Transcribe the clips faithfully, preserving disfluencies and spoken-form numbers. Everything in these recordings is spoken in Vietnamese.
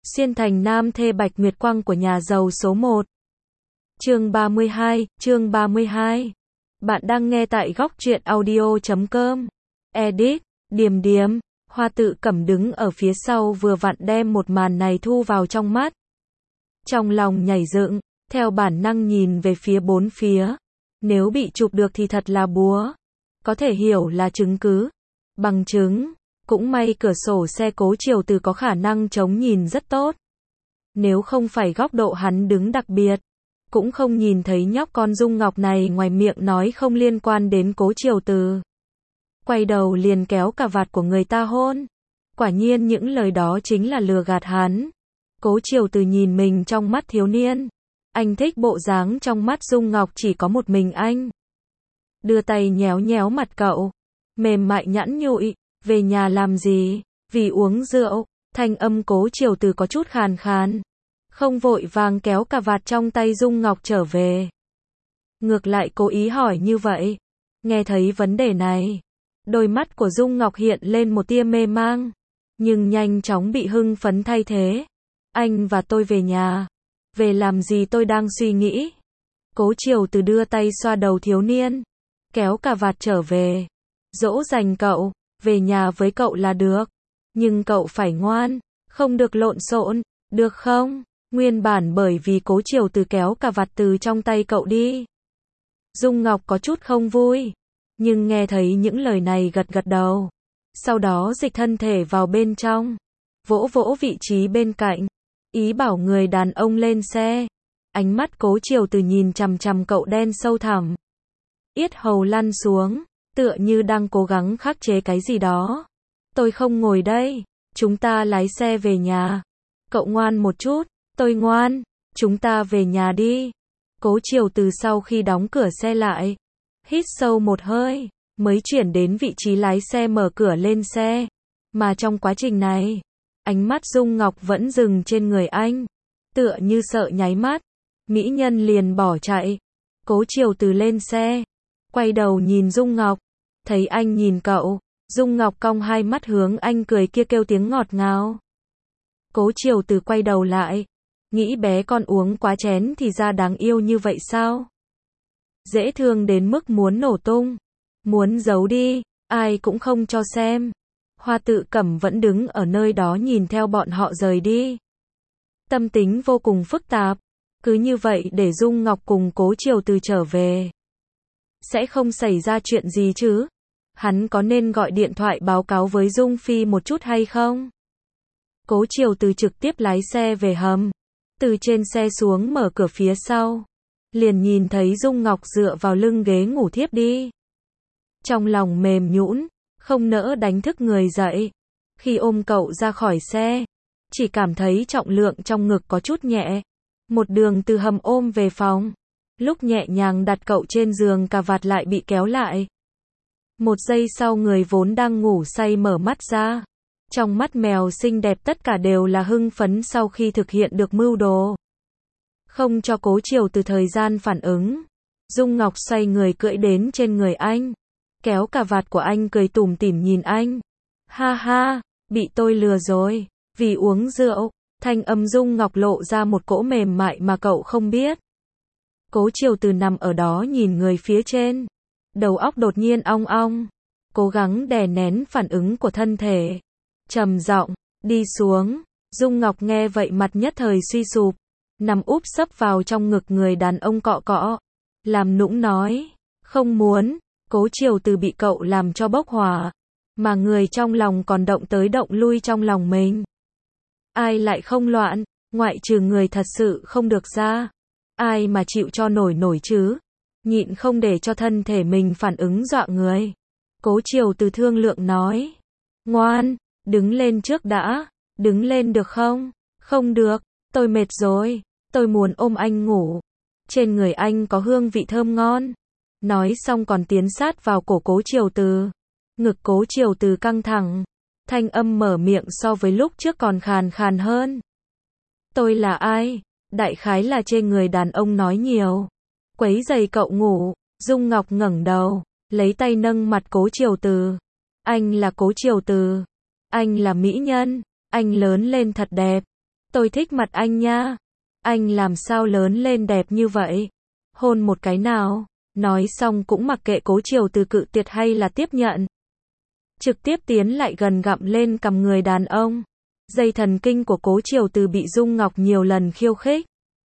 Xuyên thành nam thê Bạch Nguyệt Quang của nhà giàu số một. Chương ba mươi hai, chương ba mươi hai. Bạn đang nghe tại góc truyện audio chấm com. Edit, Điềm Điềm, Hoa Tự Cẩm đứng ở phía sau vừa vặn đem một màn này thu vào trong mắt. Trong lòng nhảy dựng, theo bản năng nhìn về phía bốn phía. Nếu bị chụp được thì thật là búa. Có thể hiểu là chứng cứ. Bằng chứng. Cũng may cửa sổ xe Cố Triều Từ có khả năng chống nhìn rất tốt. Nếu không phải góc độ hắn đứng đặc biệt, cũng không nhìn thấy nhóc con Dung Ngọc này ngoài miệng nói không liên quan đến Cố Triều Từ. Quay đầu liền kéo cà vạt của người ta hôn. Quả nhiên những lời đó chính là lừa gạt hắn. Cố Triều Từ nhìn mình trong mắt thiếu niên. Anh thích bộ dáng trong mắt Dung Ngọc chỉ có một mình anh. Đưa tay nhéo nhéo mặt cậu. Mềm mại nhẵn nhụi. Về nhà làm gì? Vì uống rượu. Thanh âm Cố Triều Từ có chút khàn khàn. Không vội vàng kéo cà vạt trong tay Dung Ngọc trở về. Ngược lại cố ý hỏi như vậy. Nghe thấy vấn đề này, đôi mắt của Dung Ngọc hiện lên một tia mê mang, nhưng nhanh chóng bị hưng phấn thay thế. Anh và tôi về nhà. Về làm gì tôi đang suy nghĩ. Cố Triều Từ đưa tay xoa đầu thiếu niên, kéo cà vạt trở về. Dỗ dành cậu, về nhà với cậu là được. Nhưng cậu phải ngoan, không được lộn xộn, được không? Nguyên bản bởi vì Cố Triều Từ kéo cà vạt từ trong tay cậu đi. Dung Ngọc có chút không vui, nhưng nghe thấy những lời này gật gật đầu. Sau đó dịch thân thể vào bên trong, vỗ vỗ vị trí bên cạnh, ý bảo người đàn ông lên xe. Ánh mắt Cố Triều Từ nhìn chằm chằm cậu đen sâu thẳm. Yết hầu lăn xuống, tựa như đang cố gắng khắc chế cái gì đó. Tôi không ngồi đây, chúng ta lái xe về nhà. Cậu ngoan một chút. Tôi ngoan, chúng ta về nhà đi. Cố Triều Từ sau khi đóng cửa xe lại, hít sâu một hơi, mới chuyển đến vị trí lái xe mở cửa lên xe. Mà trong quá trình này, ánh mắt Dung Ngọc vẫn dừng trên người anh, tựa như sợ nháy mắt, mỹ nhân liền bỏ chạy. Cố Triều Từ lên xe, quay đầu nhìn Dung Ngọc, thấy anh nhìn cậu, Dung Ngọc cong hai mắt hướng anh cười kia kêu tiếng ngọt ngào. Cố Triều Từ quay đầu lại, nghĩ bé con uống quá chén thì ra đáng yêu như vậy sao? Dễ thương đến mức muốn nổ tung, muốn giấu đi, ai cũng không cho xem. Hoa Tự Cẩm vẫn đứng ở nơi đó nhìn theo bọn họ rời đi. Tâm tính vô cùng phức tạp, cứ như vậy để Dung Ngọc cùng Cố Triều Từ trở về. Sẽ không xảy ra chuyện gì chứ? Hắn có nên gọi điện thoại báo cáo với Dung Phi một chút hay không? Cố Triều Từ trực tiếp lái xe về hầm. Từ trên xe xuống mở cửa phía sau, liền nhìn thấy Dung Ngọc dựa vào lưng ghế ngủ thiếp đi. Trong lòng mềm nhũn, không nỡ đánh thức người dậy. Khi ôm cậu ra khỏi xe, chỉ cảm thấy trọng lượng trong ngực có chút nhẹ. Một đường từ hầm ôm về phòng, lúc nhẹ nhàng đặt cậu trên giường cà vạt lại bị kéo lại. Một giây sau người vốn đang ngủ say mở mắt ra. Trong mắt mèo xinh đẹp tất cả đều là hưng phấn sau khi thực hiện được mưu đồ. Không cho Cố Triều Từ thời gian phản ứng, Dung Ngọc xoay người cưỡi đến trên người anh, kéo cà vạt của anh cười tủm tỉm nhìn anh. Ha ha, bị tôi lừa rồi, vì uống rượu. Thanh âm Dung Ngọc lộ ra một cỗ mềm mại mà cậu không biết. Cố Triều Từ nằm ở đó nhìn người phía trên, đầu óc đột nhiên ong ong, cố gắng đè nén phản ứng của thân thể. Trầm giọng, đi xuống. Dung Ngọc nghe vậy mặt nhất thời suy sụp, nằm úp sấp vào trong ngực người đàn ông cọ cọ, làm nũng nói, không muốn. Cố Triều Từ bị cậu làm cho bốc hỏa, mà người trong lòng còn động tới động lui trong lòng mình. Ai lại không loạn, ngoại trừ người thật sự không được ra. Ai mà chịu cho nổi nổi chứ, nhịn không để cho thân thể mình phản ứng dọa người. Cố Triều Từ thương lượng nói, ngoan. Đứng lên trước đã, đứng lên được không? Không được, tôi mệt rồi, tôi muốn ôm anh ngủ. Trên người anh có hương vị thơm ngon. Nói xong còn tiến sát vào cổ Cố Triều Từ. Ngực Cố Triều Từ căng thẳng, thanh âm mở miệng so với lúc trước còn khàn khàn hơn. Tôi là ai? Đại khái là trên người đàn ông nói nhiều, quấy giày cậu ngủ. Dung Ngọc ngẩng đầu, lấy tay nâng mặt Cố Triều Từ. Anh là Cố Triều Từ. Anh là mỹ nhân, anh lớn lên thật đẹp. Tôi thích mặt anh nha. Anh làm sao lớn lên đẹp như vậy? Hôn một cái nào. Nói xong cũng mặc kệ Cố Triều Từ cự tuyệt hay là tiếp nhận. Trực tiếp tiến lại gần gặm lên cằm người đàn ông. Dây thần kinh của Cố Triều Từ bị Dung Ngọc nhiều lần khiêu khích.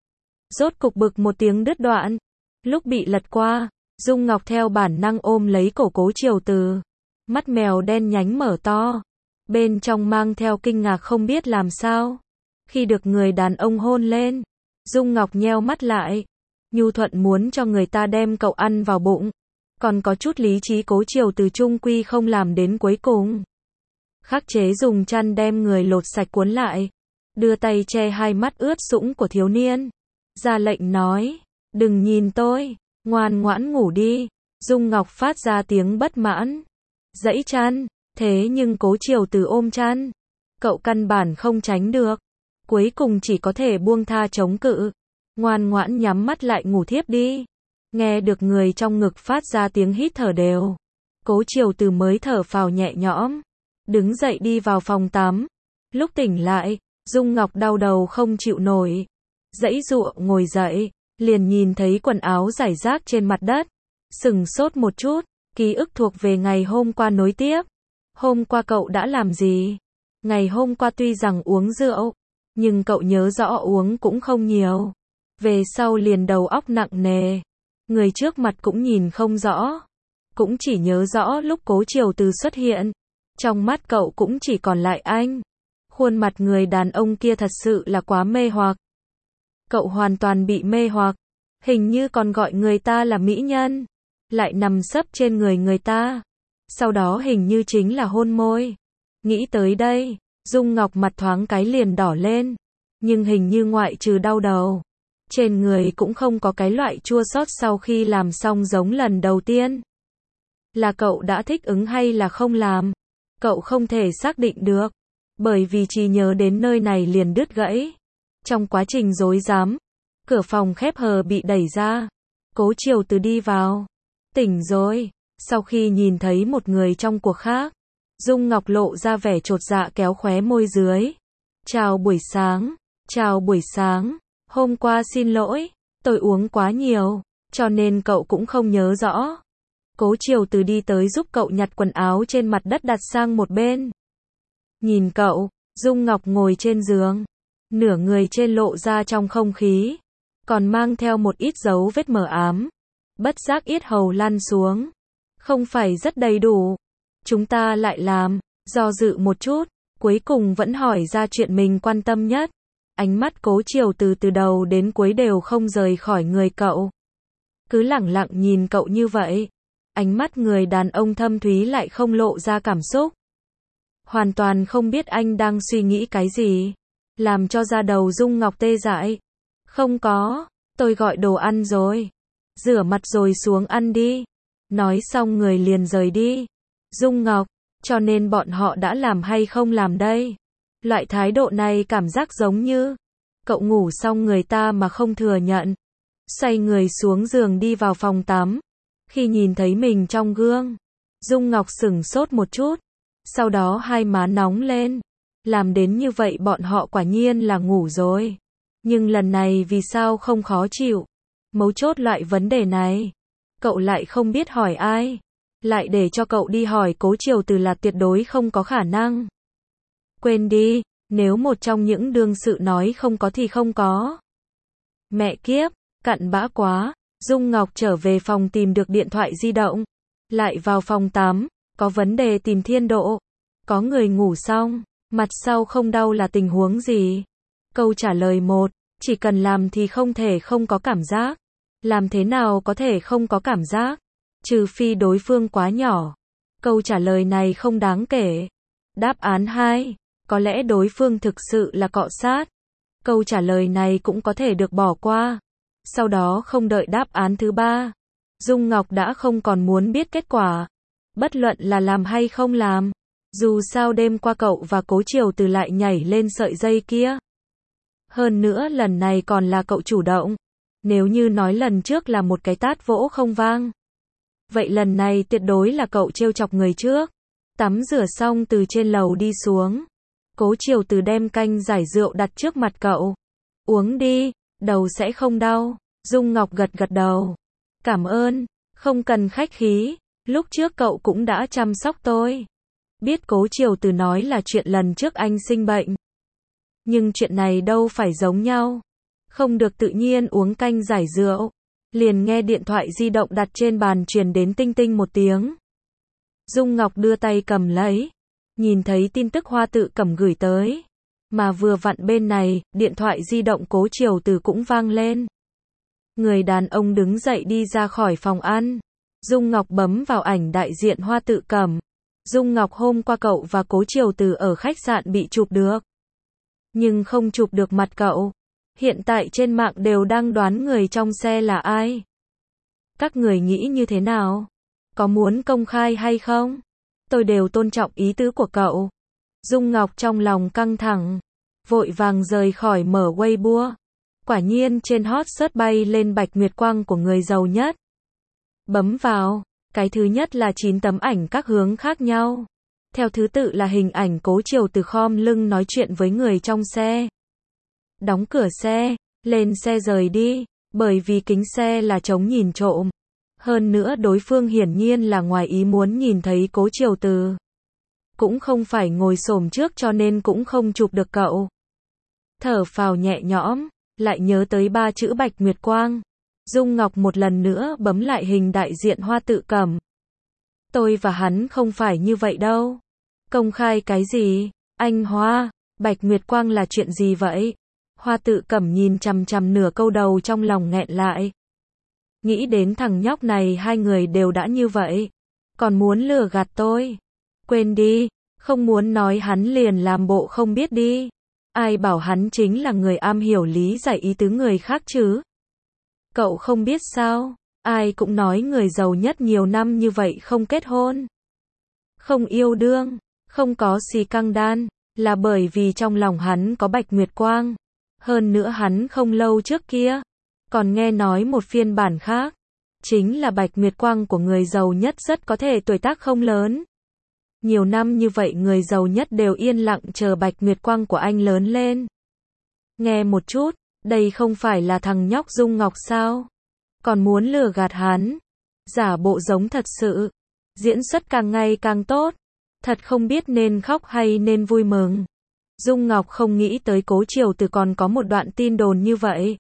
Rốt cục bực một tiếng đứt đoạn. Lúc bị lật qua, Dung Ngọc theo bản năng ôm lấy cổ Cố Triều Từ. Mắt mèo đen nhánh mở to. Bên trong mang theo kinh ngạc không biết làm sao. Khi được người đàn ông hôn lên, Dung Ngọc nheo mắt lại. Nhu thuận muốn cho người ta đem cậu ăn vào bụng. Còn có chút lý trí Cố Triều Từ chung quy không làm đến cuối cùng. Khắc chế dùng chăn đem người lột sạch cuốn lại. Đưa tay che hai mắt ướt sũng của thiếu niên. Ra lệnh nói, đừng nhìn tôi, ngoan ngoãn ngủ đi. Dung Ngọc phát ra tiếng bất mãn. Dãy chăn, thế nhưng Cố Triều Từ ôm chăn. Cậu căn bản không tránh được. Cuối cùng chỉ có thể buông tha chống cự. Ngoan ngoãn nhắm mắt lại ngủ thiếp đi. Nghe được người trong ngực phát ra tiếng hít thở đều. Cố Triều Từ mới thở phào nhẹ nhõm. Đứng dậy đi vào phòng tắm. Lúc tỉnh lại, Dung Ngọc đau đầu không chịu nổi. Dãy dụa ngồi dậy, liền nhìn thấy quần áo rải rác trên mặt đất. Sừng sốt một chút, ký ức thuộc về ngày hôm qua nối tiếp. Hôm qua cậu đã làm gì? Ngày hôm qua tuy rằng uống rượu, nhưng cậu nhớ rõ uống cũng không nhiều. Về sau liền đầu óc nặng nề. Người trước mặt cũng nhìn không rõ. Cũng chỉ nhớ rõ lúc Cố Triều Từ xuất hiện. Trong mắt cậu cũng chỉ còn lại anh. Khuôn mặt người đàn ông kia thật sự là quá mê hoặc. Cậu hoàn toàn bị mê hoặc. Hình như còn gọi người ta là mỹ nhân. Lại nằm sấp trên người người ta. Sau đó hình như chính là hôn môi. Nghĩ tới đây, Dung Ngọc mặt thoáng cái liền đỏ lên. Nhưng hình như ngoại trừ đau đầu, trên người cũng không có cái loại chua xót sau khi làm xong giống lần đầu tiên. Là cậu đã thích ứng hay là không làm? Cậu không thể xác định được. Bởi vì chỉ nhớ đến nơi này liền đứt gãy. Trong quá trình rối rắm, cửa phòng khép hờ bị đẩy ra. Cố Triều Từ đi vào. Tỉnh rồi. Sau khi nhìn thấy một người trong cuộc khác, Dung Ngọc lộ ra vẻ chột dạ kéo khóe môi dưới. Chào buổi sáng. Chào buổi sáng. Hôm qua xin lỗi, tôi uống quá nhiều, cho nên cậu cũng không nhớ rõ. Cố Triều Từ đi tới giúp cậu nhặt quần áo trên mặt đất đặt sang một bên. Nhìn cậu, Dung Ngọc ngồi trên giường, nửa người trên lộ ra trong không khí, còn mang theo một ít dấu vết mờ ám. Bất giác yết hầu lăn xuống. Không phải rất đầy đủ. Chúng ta lại làm, do dự một chút, cuối cùng vẫn hỏi ra chuyện mình quan tâm nhất. Ánh mắt Cố Triều Từ từ đầu đến cuối đều không rời khỏi người cậu. Cứ lẳng lặng nhìn cậu như vậy. Ánh mắt người đàn ông thâm thúy lại không lộ ra cảm xúc. Hoàn toàn không biết anh đang suy nghĩ cái gì. Làm cho da đầu Dung Ngọc tê dại. Không có, tôi gọi đồ ăn rồi. Rửa mặt rồi xuống ăn đi. Nói xong người liền rời đi. Dung Ngọc, cho nên bọn họ đã làm hay không làm đây? Loại thái độ này cảm giác giống như cậu ngủ xong người ta mà không thừa nhận. Xoay người xuống giường đi vào phòng tắm. Khi nhìn thấy mình trong gương, Dung Ngọc sửng sốt một chút. Sau đó hai má nóng lên. Làm đến như vậy bọn họ quả nhiên là ngủ rồi. Nhưng lần này vì sao không khó chịu? Mấu chốt loại vấn đề này, cậu lại không biết hỏi ai. Lại để cho cậu đi hỏi Cố Triều Từ là tuyệt đối không có khả năng. Quên đi, nếu một trong những đương sự nói không có thì không có. Mẹ kiếp, cặn bã quá. Dung Ngọc trở về phòng tìm được điện thoại di động. Lại vào phòng tắm, có vấn đề tìm Thiên Độ. Có người ngủ xong, mặt sau không đau là tình huống gì? Câu trả lời một, chỉ cần làm thì không thể không có cảm giác. Làm thế nào có thể không có cảm giác? Trừ phi đối phương quá nhỏ. Câu trả lời này không đáng kể. Đáp án hai, có lẽ đối phương thực sự là cọ sát. Câu trả lời này cũng có thể được bỏ qua. Sau đó không đợi đáp án thứ ba, Dung Ngọc đã không còn muốn biết kết quả. Bất luận là làm hay không làm. Dù sao đêm qua cậu và Cố Triều Từ lại nhảy lên sợi dây kia. Hơn nữa lần này còn là cậu chủ động. Nếu như nói lần trước là một cái tát vỗ không vang, vậy lần này tuyệt đối là cậu trêu chọc người trước. Tắm rửa xong từ trên lầu đi xuống. Cố Triều Từ đem canh giải rượu đặt trước mặt cậu. Uống đi, đầu sẽ không đau. Dung Ngọc gật gật đầu. Cảm ơn, không cần khách khí, lúc trước cậu cũng đã chăm sóc tôi. Biết Cố Triều Từ nói là chuyện lần trước anh sinh bệnh. Nhưng chuyện này đâu phải giống nhau. Không được tự nhiên uống canh giải rượu. Liền nghe điện thoại di động đặt trên bàn truyền đến tinh tinh một tiếng. Dung Ngọc đưa tay cầm lấy. Nhìn thấy tin tức Hoa Tự Cẩm gửi tới. Mà vừa vặn bên này, điện thoại di động Cố Triều Từ cũng vang lên. Người đàn ông đứng dậy đi ra khỏi phòng ăn. Dung Ngọc bấm vào ảnh đại diện Hoa Tự Cẩm. Dung Ngọc hôm qua cậu và Cố Triều Từ ở khách sạn bị chụp được. Nhưng không chụp được mặt cậu. Hiện tại trên mạng đều đang đoán người trong xe là ai. Các người nghĩ như thế nào? Có muốn công khai hay không? Tôi đều tôn trọng ý tứ của cậu. Dung Ngọc trong lòng căng thẳng. Vội vàng rời khỏi mở Weibo. Quả nhiên trên hot search bay lên Bạch Nguyệt Quang của người giàu nhất. Bấm vào. Cái thứ nhất là chín tấm ảnh các hướng khác nhau. Theo thứ tự là hình ảnh Cố Triều Từ khom lưng nói chuyện với người trong xe. Đóng cửa xe, lên xe rời đi, bởi vì kính xe là chống nhìn trộm. Hơn nữa đối phương hiển nhiên là ngoài ý muốn nhìn thấy Cố Triều Từ. Cũng không phải ngồi xổm trước cho nên cũng không chụp được cậu. Thở phào nhẹ nhõm, lại nhớ tới ba chữ Bạch Nguyệt Quang. Dung Ngọc một lần nữa bấm lại hình đại diện Hoa Tự Cẩm. Tôi và hắn không phải như vậy đâu. Công khai cái gì? Anh Hoa, Bạch Nguyệt Quang là chuyện gì vậy? Hoa Tự Cẩm nhìn chằm chằm nửa câu đầu trong lòng nghẹn lại. Nghĩ đến thằng nhóc này hai người đều đã như vậy. Còn muốn lừa gạt tôi. Quên đi, không muốn nói hắn liền làm bộ không biết đi. Ai bảo hắn chính là người am hiểu lý giải ý tứ người khác chứ? Cậu không biết sao? Ai cũng nói người giàu nhất nhiều năm như vậy không kết hôn. Không yêu đương, không có xì căng đan, là bởi vì trong lòng hắn có Bạch Nguyệt Quang. Hơn nữa hắn không lâu trước kia, còn nghe nói một phiên bản khác. Chính là Bạch Nguyệt Quang của người giàu nhất rất có thể tuổi tác không lớn. Nhiều năm như vậy người giàu nhất đều yên lặng chờ Bạch Nguyệt Quang của anh lớn lên. Nghe một chút, đây không phải là thằng nhóc Dung Ngọc sao? Còn muốn lừa gạt hắn. Giả bộ giống thật sự. Diễn xuất càng ngày càng tốt. Thật không biết nên khóc hay nên vui mừng. Dung Ngọc không nghĩ tới Cố Triều Từ còn có một đoạn tin đồn như vậy.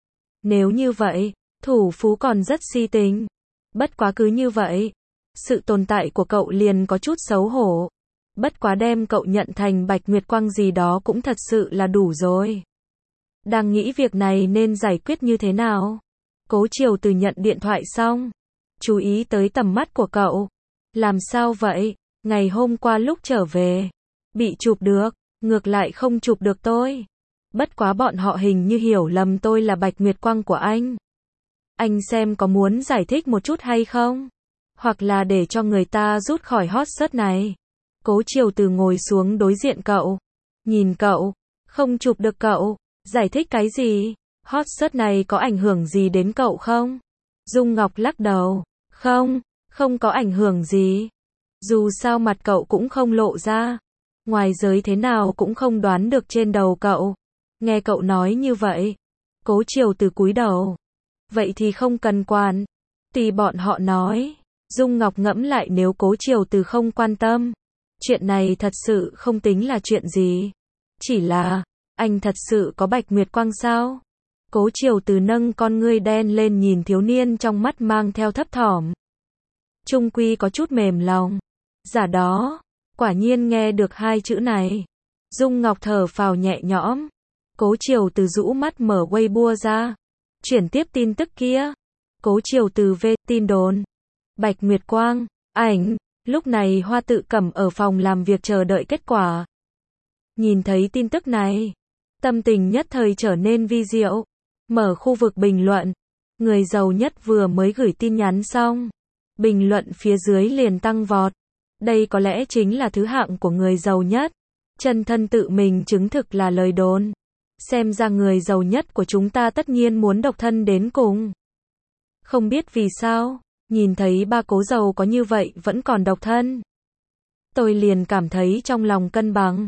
Nếu như vậy, thủ phú còn rất si tình. Bất quá cứ như vậy. Sự tồn tại của cậu liền có chút xấu hổ. Bất quá đem cậu nhận thành Bạch Nguyệt Quang gì đó cũng thật sự là đủ rồi. Đang nghĩ việc này nên giải quyết như thế nào. Cố Triều Từ nhận điện thoại xong. Chú ý tới tầm mắt của cậu. Làm sao vậy? Ngày hôm qua lúc trở về. Bị chụp được. Ngược lại không chụp được tôi. Bất quá bọn họ hình như hiểu lầm tôi là Bạch Nguyệt Quang của anh. Anh xem có muốn giải thích một chút hay không? Hoặc là để cho người ta rút khỏi hot search này. Cố Triều Từ ngồi xuống đối diện cậu. Nhìn cậu. Không chụp được cậu. Giải thích cái gì? Hot search này có ảnh hưởng gì đến cậu không? Dung Ngọc lắc đầu. Không, không có ảnh hưởng gì. Dù sao mặt cậu cũng không lộ ra. Ngoài giới thế nào cũng không đoán được trên đầu cậu. Nghe cậu nói như vậy. Cố Triều Từ cúi đầu. Vậy thì không cần quản. Tùy bọn họ nói. Dung Ngọc ngẫm lại nếu Cố Triều Từ không quan tâm. Chuyện này thật sự không tính là chuyện gì. Chỉ là, anh thật sự có Bạch Nguyệt Quang sao? Cố Triều Từ nâng con ngươi đen lên nhìn thiếu niên trong mắt mang theo thấp thỏm. Trung quy có chút mềm lòng. Giả đó, quả nhiên nghe được hai chữ này. Dung Ngọc thở phào nhẹ nhõm. Cố Triều Từ rũ mắt mở Weibo ra. Chuyển tiếp tin tức kia. Cố Triều Từ về tin đồn. Bạch Nguyệt Quang, ảnh. Lúc này Hoa Tự Cẩm ở phòng làm việc chờ đợi kết quả. Nhìn thấy tin tức này. Tâm tình nhất thời trở nên vi diệu. Mở khu vực bình luận. Người giàu nhất vừa mới gửi tin nhắn xong. Bình luận phía dưới liền tăng vọt. Đây có lẽ chính là thứ hạng của người giàu nhất. Chân thân tự mình chứng thực là lời đồn. Xem ra người giàu nhất của chúng ta tất nhiên muốn độc thân đến cùng. Không biết vì sao, nhìn thấy ba cố giàu có như vậy vẫn còn độc thân. Tôi liền cảm thấy trong lòng cân bằng.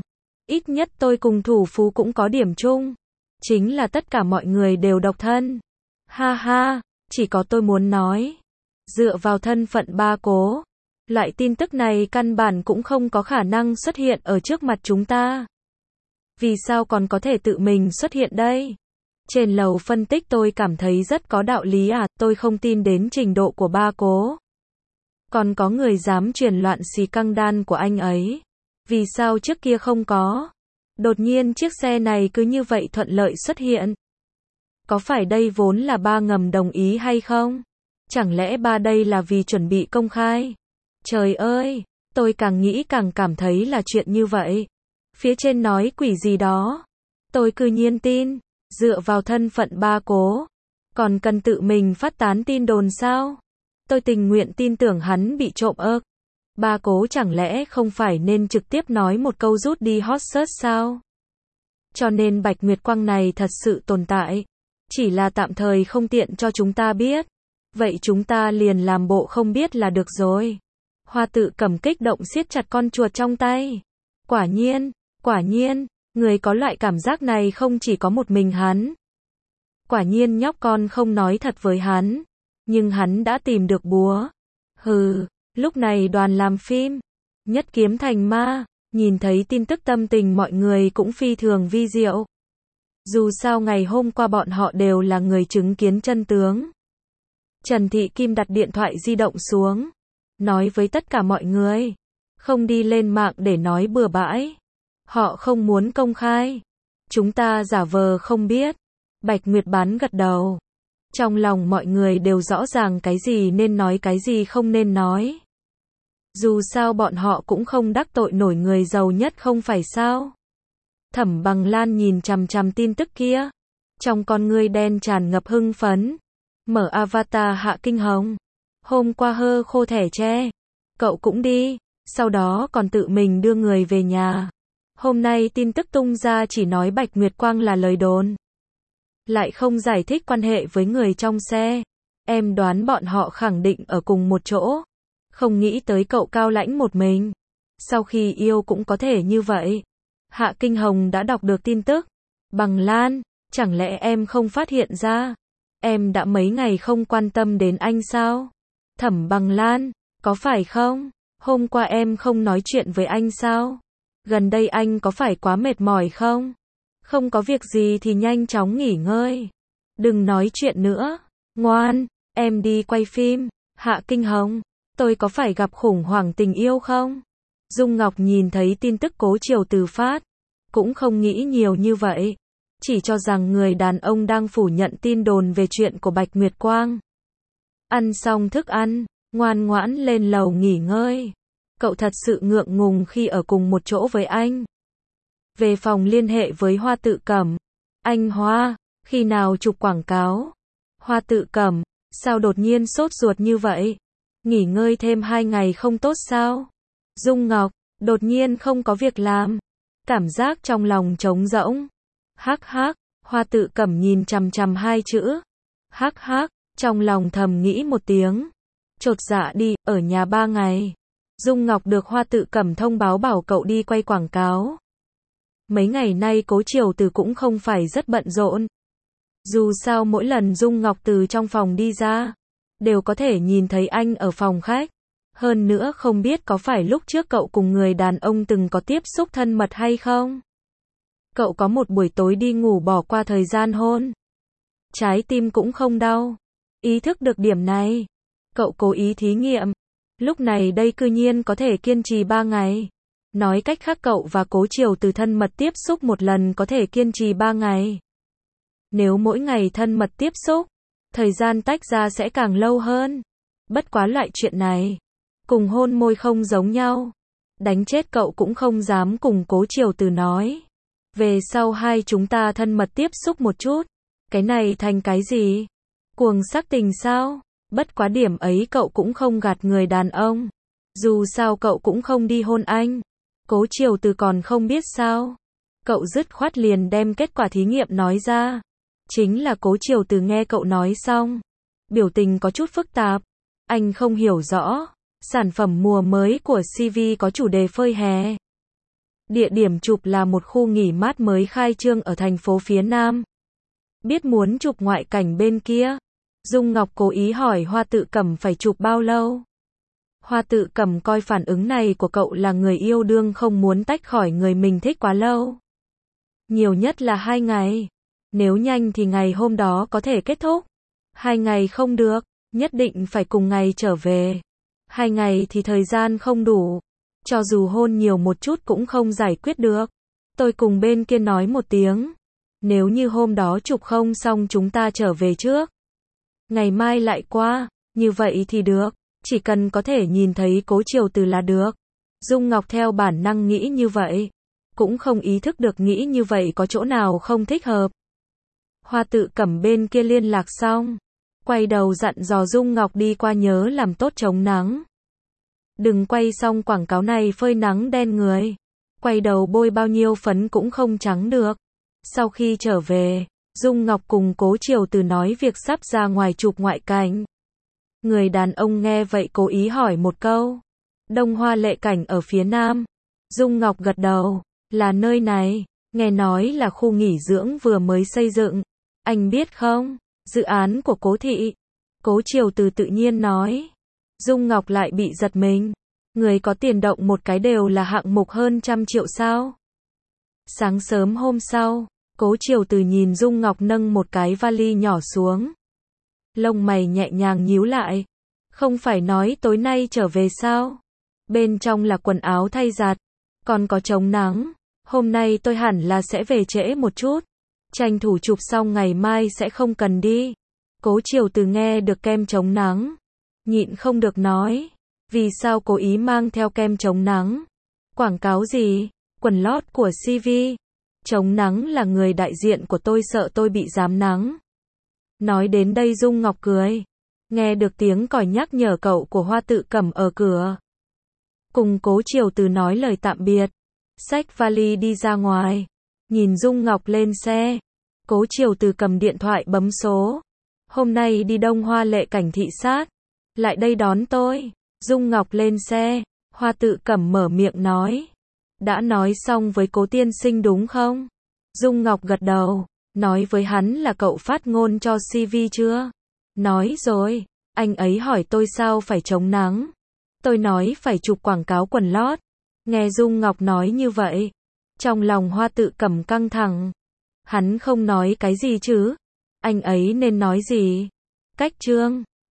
Ít nhất tôi cùng Thủ Phú cũng có điểm chung. Chính là tất cả mọi người đều độc thân. Ha ha, chỉ có tôi muốn nói. Dựa vào thân phận ba cố, loại tin tức này căn bản cũng không có khả năng xuất hiện ở trước mặt chúng ta. Vì sao còn có thể tự mình xuất hiện đây? Trên lầu phân tích tôi cảm thấy rất có đạo lý à, tôi không tin đến trình độ của ba cố. Còn có người dám truyền loạn xì căng đan của anh ấy. Vì sao trước kia không có? Đột nhiên chiếc xe này cứ như vậy thuận lợi xuất hiện. Có phải đây vốn là ba ngầm đồng ý hay không? Chẳng lẽ ba đây là vì chuẩn bị công khai? Trời ơi, tôi càng nghĩ càng cảm thấy là chuyện như vậy. Phía trên nói quỷ gì đó. Tôi cứ nhiên tin, dựa vào thân phận ba cố. Còn cần tự mình phát tán tin đồn sao? Tôi tình nguyện tin tưởng hắn bị trộm ớt. Ba cố chẳng lẽ không phải nên trực tiếp nói một câu rút đi hot search sao? Cho nên Bạch Nguyệt Quang này thật sự tồn tại. Chỉ là tạm thời không tiện cho chúng ta biết. Vậy chúng ta liền làm bộ không biết là được rồi. Hoa Tự Cầm kích động siết chặt con chuột trong tay. Quả nhiên, quả nhiên, người có loại cảm giác này không chỉ có một mình hắn. Quả nhiên nhóc con không nói thật với hắn. Nhưng hắn đã tìm được búa. Hừ, lúc này đoàn làm phim, nhất kiếm thành ma, nhìn thấy tin tức tâm tình mọi người cũng phi thường vi diệu. Dù sao ngày hôm qua bọn họ đều là người chứng kiến chân tướng. Trần Thị Kim đặt điện thoại di động xuống, nói với tất cả mọi người, không đi lên mạng để nói bừa bãi. Họ không muốn công khai. Chúng ta giả vờ không biết. Bạch Nguyệt Bán gật đầu. Trong lòng mọi người đều rõ ràng cái gì nên nói cái gì không nên nói. Dù sao bọn họ cũng không đắc tội nổi người giàu nhất không phải sao. Thẩm Bằng Lan nhìn chằm chằm tin tức kia. Trong con ngươi đen tràn ngập hưng phấn. Mở avatar Hạ Kinh Hồng. Hôm qua hơ khô thẻ tre. Cậu cũng đi. Sau đó còn tự mình đưa người về nhà. Hôm nay tin tức tung ra chỉ nói Bạch Nguyệt Quang là lời đồn. Lại không giải thích quan hệ với người trong xe. Em đoán bọn họ khẳng định ở cùng một chỗ. Không nghĩ tới cậu cao lãnh một mình. Sau khi yêu cũng có thể như vậy. Hạ Kinh Hồng đã đọc được tin tức. Bằng Lan, chẳng lẽ em không phát hiện ra? Em đã mấy ngày không quan tâm đến anh sao? Thẩm Bằng Lan, có phải không? Hôm qua em không nói chuyện với anh sao? Gần đây anh có phải quá mệt mỏi không? Không có việc gì thì nhanh chóng nghỉ ngơi. Đừng nói chuyện nữa. Ngoan, em đi quay phim. Hạ Kinh Hồng, tôi có phải gặp khủng hoảng tình yêu không? Dung Ngọc nhìn thấy tin tức Cố Triều Từ phát, cũng không nghĩ nhiều như vậy. Chỉ cho rằng người đàn ông đang phủ nhận tin đồn về chuyện của Bạch Nguyệt Quang. Ăn xong thức ăn, ngoan ngoãn lên lầu nghỉ ngơi. Cậu thật sự ngượng ngùng khi ở cùng một chỗ với anh. Về phòng liên hệ với Hoa Tự Cẩm. Anh Hoa, khi nào chụp quảng cáo? Hoa Tự Cẩm, sao đột nhiên sốt ruột như vậy? Nghỉ ngơi thêm hai ngày không tốt sao? Dung Ngọc, đột nhiên không có việc làm. Cảm giác trong lòng trống rỗng. Hắc hắc, Hoa Tự Cẩm nhìn chằm chằm hai chữ. Hắc hắc, trong lòng thầm nghĩ một tiếng. Chột dạ đi, ở nhà ba ngày. Dung Ngọc được Hoa Tự Cẩm thông báo bảo cậu đi quay quảng cáo. Mấy ngày nay Cố Triều Từ cũng không phải rất bận rộn. Dù sao mỗi lần Dung Ngọc từ trong phòng đi ra, đều có thể nhìn thấy anh ở phòng khách. Hơn nữa không biết có phải lúc trước cậu cùng người đàn ông từng có tiếp xúc thân mật hay không? Cậu có một buổi tối đi ngủ bỏ qua thời gian hôn. Trái tim cũng không đau. Ý thức được điểm này, cậu cố ý thí nghiệm. Lúc này đây cư nhiên có thể kiên trì ba ngày. Nói cách khác cậu và Cố Triều Từ thân mật tiếp xúc một lần có thể kiên trì ba ngày. Nếu mỗi ngày thân mật tiếp xúc, thời gian tách ra sẽ càng lâu hơn. Bất quá loại chuyện này, cùng hôn môi không giống nhau. Đánh chết cậu cũng không dám cùng Cố Triều Từ nói. Về sau hai chúng ta thân mật tiếp xúc một chút. Cái này thành cái gì? Cuồng sắc tình sao? Bất quá điểm ấy cậu cũng không gạt người đàn ông. Dù sao cậu cũng không đi hôn anh. Cố Triều Từ còn không biết sao. Cậu dứt khoát liền đem kết quả thí nghiệm nói ra. Chính là Cố Triều Từ nghe cậu nói xong. Biểu tình có chút phức tạp. Anh không hiểu rõ. Sản phẩm mùa mới của xê vê có chủ đề phơi hè. Địa điểm chụp là một khu nghỉ mát mới khai trương ở thành phố phía Nam. Biết muốn chụp ngoại cảnh bên kia, Dung Ngọc cố ý hỏi Hoa Tự Cẩm phải chụp bao lâu. Hoa Tự Cẩm coi phản ứng này của cậu là người yêu đương không muốn tách khỏi người mình thích quá lâu. Nhiều nhất là hai ngày. Nếu nhanh thì ngày hôm đó có thể kết thúc. Hai ngày không được, nhất định phải cùng ngày trở về. Hai ngày thì thời gian không đủ. Cho dù hôn nhiều một chút cũng không giải quyết được. Tôi cùng bên kia nói một tiếng. Nếu như hôm đó chụp không xong chúng ta trở về trước. Ngày mai lại qua, như vậy thì được. Chỉ cần có thể nhìn thấy Cố Triều Từ là được. Dung Ngọc theo bản năng nghĩ như vậy. Cũng không ý thức được nghĩ như vậy có chỗ nào không thích hợp. Hoa Tự Cẩm bên kia liên lạc xong. Quay đầu dặn dò Dung Ngọc đi qua nhớ làm tốt chống nắng. Đừng quay xong quảng cáo này phơi nắng đen người. Quay đầu bôi bao nhiêu phấn cũng không trắng được. Sau khi trở về, Dung Ngọc cùng Cố Triều Từ nói việc sắp ra ngoài chụp ngoại cảnh. Người đàn ông nghe vậy cố ý hỏi một câu. Đông Hoa Lệ Cảnh ở phía Nam. Dung Ngọc gật đầu. Là nơi này. Nghe nói là khu nghỉ dưỡng vừa mới xây dựng. Anh biết không? Dự án của Cố thị. Cố Triều Từ tự nhiên nói. Dung Ngọc lại bị giật mình. Người có tiền động một cái đều là hạng mục hơn trăm triệu sao? Sáng sớm hôm sau, Cố Triều Từ nhìn Dung Ngọc nâng một cái vali nhỏ xuống. Lông mày nhẹ nhàng nhíu lại. Không phải nói tối nay trở về sao? Bên trong là quần áo thay giặt. Còn có chống nắng. Hôm nay tôi hẳn là sẽ về trễ một chút. Tranh thủ chụp xong ngày mai sẽ không cần đi. Cố Triều Từ nghe được kem chống nắng. Nhịn không được nói. Vì sao cố ý mang theo kem chống nắng? Quảng cáo gì? Quần lót của xê vê. Chống nắng là người đại diện của tôi sợ tôi bị rám nắng. Nói đến đây Dung Ngọc cười. Nghe được tiếng còi nhắc nhở cậu của Hoa Tự Cẩm ở cửa. Cùng Cố Triều Từ nói lời tạm biệt. Xách vali đi ra ngoài. Nhìn Dung Ngọc lên xe. Cố Triều Từ cầm điện thoại bấm số. Hôm nay đi Đông Hoa Lệ Cảnh thị sát. Lại đây đón tôi. Dung Ngọc lên xe. Hoa Tự Cẩm mở miệng nói. Đã nói xong với Cố tiên sinh đúng không? Dung Ngọc gật đầu. Nói với hắn là cậu phát ngôn cho xê vê chưa? Nói rồi. Anh ấy hỏi tôi sao phải chống nắng. Tôi nói phải chụp quảng cáo quần lót. Nghe Dung Ngọc nói như vậy. Trong lòng Hoa Tự Cẩm căng thẳng. Hắn không nói cái gì chứ? Anh ấy nên nói gì? Cách chương